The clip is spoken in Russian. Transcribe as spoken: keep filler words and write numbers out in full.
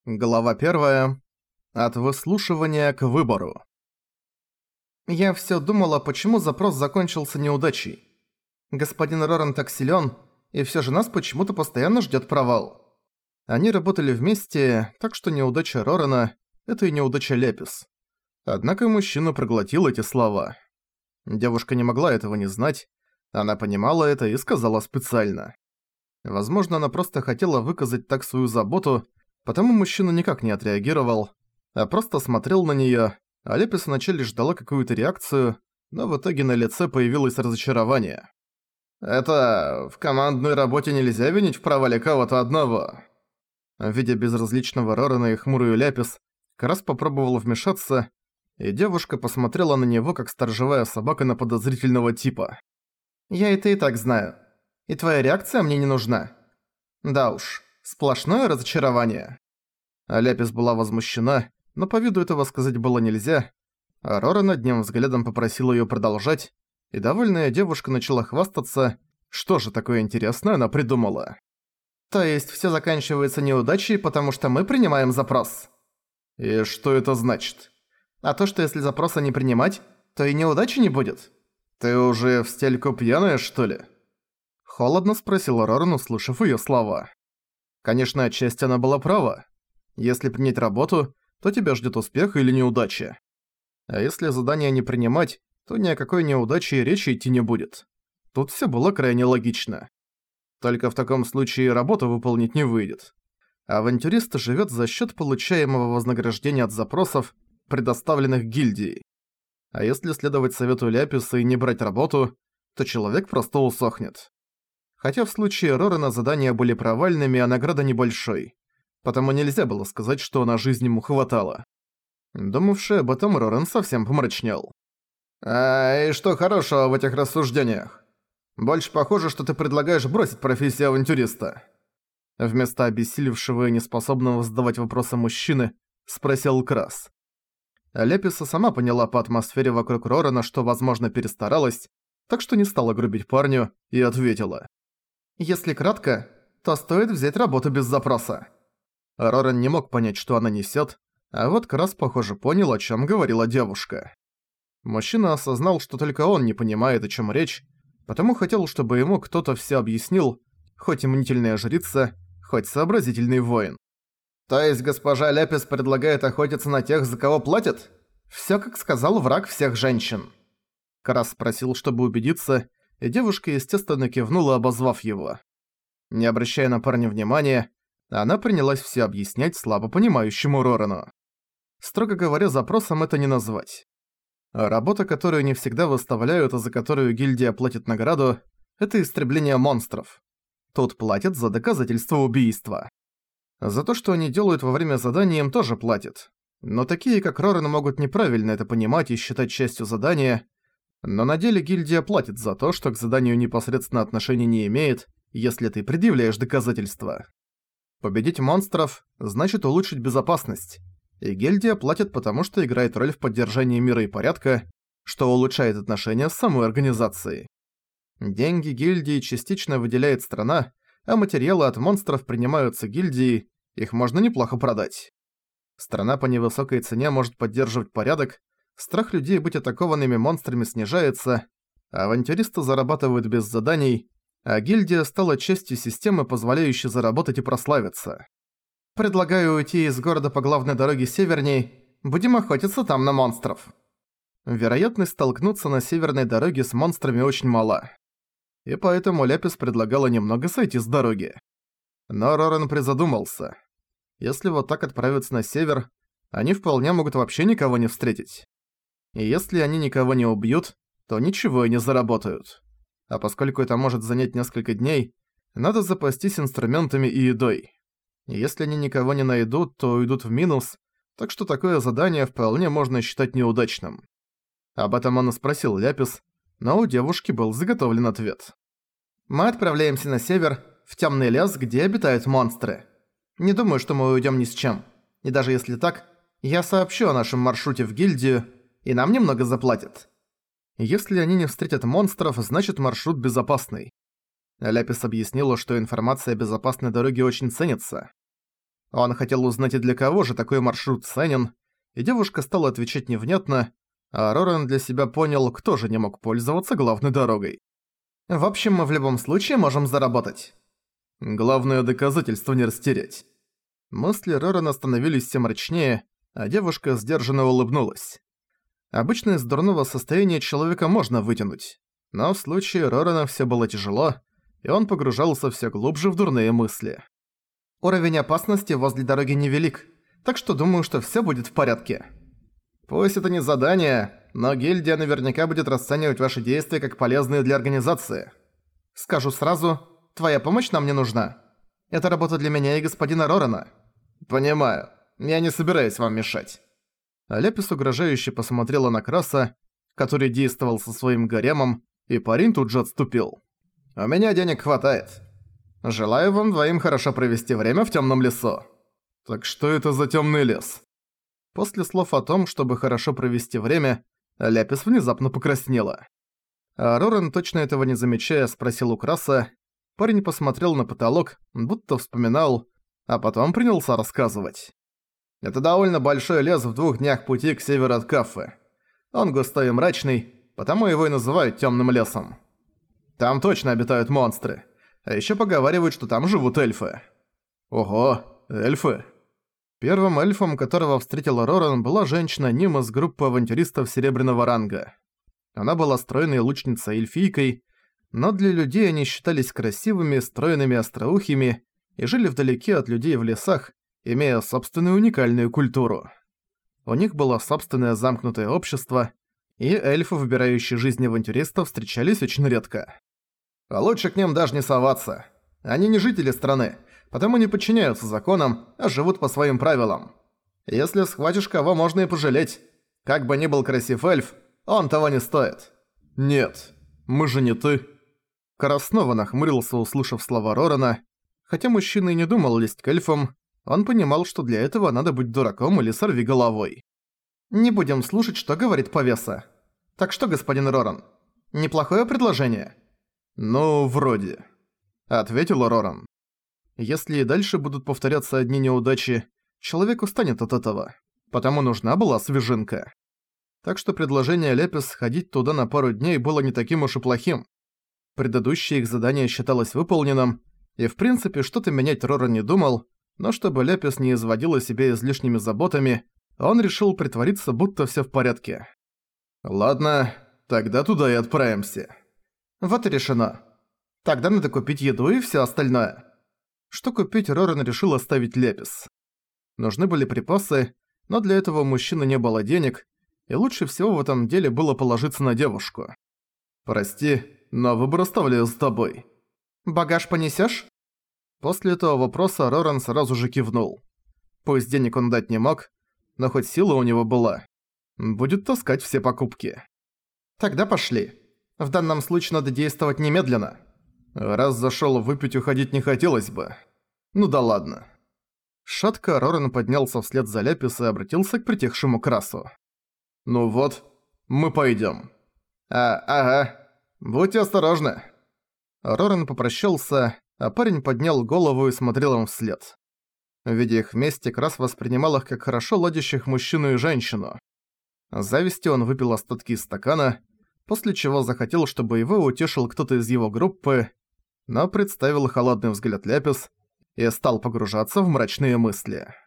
Глава первая. От выслушивания к выбору. Я всё думала, почему запрос закончился неудачей. Господин Роран так силён, и всё же нас почему-то постоянно ждёт провал. Они работали вместе, так что неудача Рорана – это и неудача Лепис. Однако мужчина проглотил эти слова. Девушка не могла этого не знать, она понимала это и сказала специально. Возможно, она просто хотела выказать так свою заботу, потому мужчина никак не отреагировал, а просто смотрел на неё, а Лепис вначале ждала какую-то реакцию, но в итоге на лице появилось разочарование. «Это... в командной работе нельзя винить в провале кого-то одного». Видя безразличного Рорана и хмурую Ляпис, Крас попробовал вмешаться, и девушка посмотрела на него, как сторожевая собака на подозрительного типа. «Я это и так знаю. И твоя реакция мне не нужна. Да уж, сплошное разочарование». А Ляпис была возмущена, но по виду этого сказать было нельзя, а Роран одним взглядом попросил её продолжать, и довольная девушка начала хвастаться, что же такое интересное она придумала. «То есть всё заканчивается неудачей, потому что мы принимаем запрос?» «И что это значит?» «А то, что если запроса не принимать, то и неудачи не будет». «Ты уже в стельку пьяная, что ли?» Холодно спросил Роран, услышав её слова. Конечно, отчасти она была права. Если принять работу, то тебя ждёт успех или неудача. А если задание не принимать, то ни о какой неудаче и речи идти не будет. Тут всё было крайне логично. Только в таком случае работу выполнить не выйдет. Авантюрист живёт за счёт получаемого вознаграждения от запросов, предоставленных гильдией. А если следовать совету Ляписа и не брать работу, то человек просто усохнет. Хотя в случае Рорана задания были провальными, а награда небольшой. Потому нельзя было сказать, что на жизнь ему хватало. Думавший об этом, Роран совсем помрачнел. «А и что хорошего в этих рассуждениях? Больше похоже, что ты предлагаешь бросить профессию авантюриста». Вместо обессилевшего и неспособного задавать вопросы мужчины, спросил Крас. Леписа сама поняла по атмосфере вокруг Рорана, что, возможно, перестаралась, так что не стала грубить парню и ответила. «Если кратко, то стоит взять работу без запроса». Роран не мог понять, что она несёт, а вот Крас, похоже, понял, о чём говорила девушка. Мужчина осознал, что только он не понимает, о чём речь, потому хотел, чтобы ему кто-то всё объяснил, хоть и мнительная жрица, хоть сообразительный воин. «То есть госпожа Ляпис предлагает охотиться на тех, за кого платят? Всё, как сказал враг всех женщин». Крас спросил, чтобы убедиться, и девушка, естественно, кивнула, обозвав его. Не обращая на парня внимания, она принялась всё объяснять слабо понимающему Рорану. Строго говоря, запросом это не назвать. Работа, которую не всегда выставляют, а за которую гильдия платит награду, это истребление монстров. Тут платят за доказательство убийства. За то, что они делают во время задания, им тоже платят. Но такие, как Роран, могут неправильно это понимать и считать частью задания, но на деле гильдия платит за то, что к заданию непосредственно отношения не имеет, если ты предъявляешь доказательства. Победить монстров значит улучшить безопасность, и гильдия платит потому, что играет роль в поддержании мира и порядка, что улучшает отношения с самой организацией. Деньги гильдии частично выделяет страна, а материалы от монстров принимаются гильдией, их можно неплохо продать. Страна по невысокой цене может поддерживать порядок, страх людей быть атакованными монстрами снижается, авантюристы зарабатывают без заданий, а гильдия стала частью системы, позволяющей заработать и прославиться. «Предлагаю уйти из города по главной дороге северней, будем охотиться там на монстров». Вероятность столкнуться на северной дороге с монстрами очень мала. И поэтому Ляпис предлагала немного сойти с дороги. Но Роран призадумался. Если вот так отправиться на север, они вполне могут вообще никого не встретить. И если они никого не убьют, то ничего и не заработают. А поскольку это может занять несколько дней, надо запастись инструментами и едой. И если они никого не найдут, то уйдут в минус, так что такое задание вполне можно считать неудачным. Об этом он и спросил Ляпис, но у девушки был заготовлен ответ. «Мы отправляемся на север, в тёмный лес, где обитают монстры. Не думаю, что мы уйдём ни с чем. И даже если так, я сообщу о нашем маршруте в гильдию, и нам немного заплатят». Если они не встретят монстров, значит маршрут безопасный. Ляпис объяснила, что информация о безопасной дороге очень ценится. Он хотел узнать, и для кого же такой маршрут ценен, и девушка стала отвечать невнятно, а Роран для себя понял, кто же не мог пользоваться главной дорогой. «В общем, мы в любом случае можем заработать». Главное доказательство не растерять. Мысли Рорана становились все мрачнее, а девушка сдержанно улыбнулась. Обычно из дурного состояния человека можно вытянуть, но в случае Рорана все было тяжело, и он погружался все глубже в дурные мысли. «Уровень опасности возле дороги невелик, так что думаю, что все будет в порядке». «Пусть это не задание, но гильдия наверняка будет расценивать ваши действия как полезные для организации. Скажу сразу, твоя помощь нам не нужна. Это работа для меня и господина Рорана». «Понимаю. Я не собираюсь вам мешать». Лепис угрожающе посмотрела на Краса, который действовал со своим гаремом, и парень тут же отступил. «У меня денег хватает. Желаю вам двоим хорошо провести время в темном лесу». «Так что это за темный лес?» После слов о том, чтобы хорошо провести время, Лепис внезапно покраснела. А Роран, точно этого не замечая, спросил у Краса. Парень посмотрел на потолок, будто вспоминал, а потом принялся рассказывать. «Это довольно большой лес в двух днях пути к северу от Кафы. Он густой и мрачный, потому его и называют темным лесом. Там точно обитают монстры, а еще поговаривают, что там живут эльфы». «Ого, эльфы!» Первым эльфом, которого встретил Роран, была женщина Ним из группы авантюристов серебряного ранга. Она была стройной лучницей-эльфийкой, но для людей они считались красивыми, стройными остроухими и жили вдалеке от людей в лесах, имея собственную уникальную культуру. У них было собственное замкнутое общество, и эльфы, выбирающие жизнь авантюристов, встречались очень редко. А лучше к ним даже не соваться. Они не жители страны, потому не подчиняются законам, а живут по своим правилам. Если схватишь кого, можно и пожалеть. Как бы ни был красив эльф, он того не стоит. «Нет, мы же не ты». Карас снова нахмурился, услышав слова Рорана. Хотя мужчина и не думал лезть к эльфам, он понимал, что для этого надо быть дураком или сорвиголовой. «Не будем слушать, что говорит повеса. Так что, господин Роран, неплохое предложение?» «Ну, вроде», — ответил Роран. Если и дальше будут повторяться одни неудачи, человек устанет от этого, потому нужна была свежинка. Так что предложение Лепис сходить туда на пару дней было не таким уж и плохим. Предыдущее их задание считалось выполненным, и в принципе что-то менять Роран не думал, но чтобы Лепис не изводила себя излишними заботами, он решил притвориться, будто всё в порядке. «Ладно, тогда туда и отправимся». «Вот и решено. Тогда надо купить еду и всё остальное». Что купить, Роран решил оставить Лепис. Нужны были припасы, но для этого у мужчины не было денег, и лучше всего в этом деле было положиться на девушку. «Прости, но выбор оставляю с тобой». «Багаж понесёшь?» После этого вопроса Роран сразу же кивнул. Пусть денег он дать не мог, но хоть сила у него была. Будет таскать все покупки. «Тогда пошли. В данном случае надо действовать немедленно». Раз зашёл выпить, уходить не хотелось бы. Ну да ладно. Шатко Роран поднялся вслед за Лепис и обратился к притихшему Красу. «Ну вот, мы пойдём». «А, ага. Будьте осторожны». Роран попрощался, а парень поднял голову и смотрел им вслед. Видя их вместе, Крас воспринимал их как хорошо ладящих мужчину и женщину. С завистью он выпил остатки из стакана, после чего захотел, чтобы его утешил кто-то из его группы, но представил холодный взгляд Лепис и стал погружаться в мрачные мысли.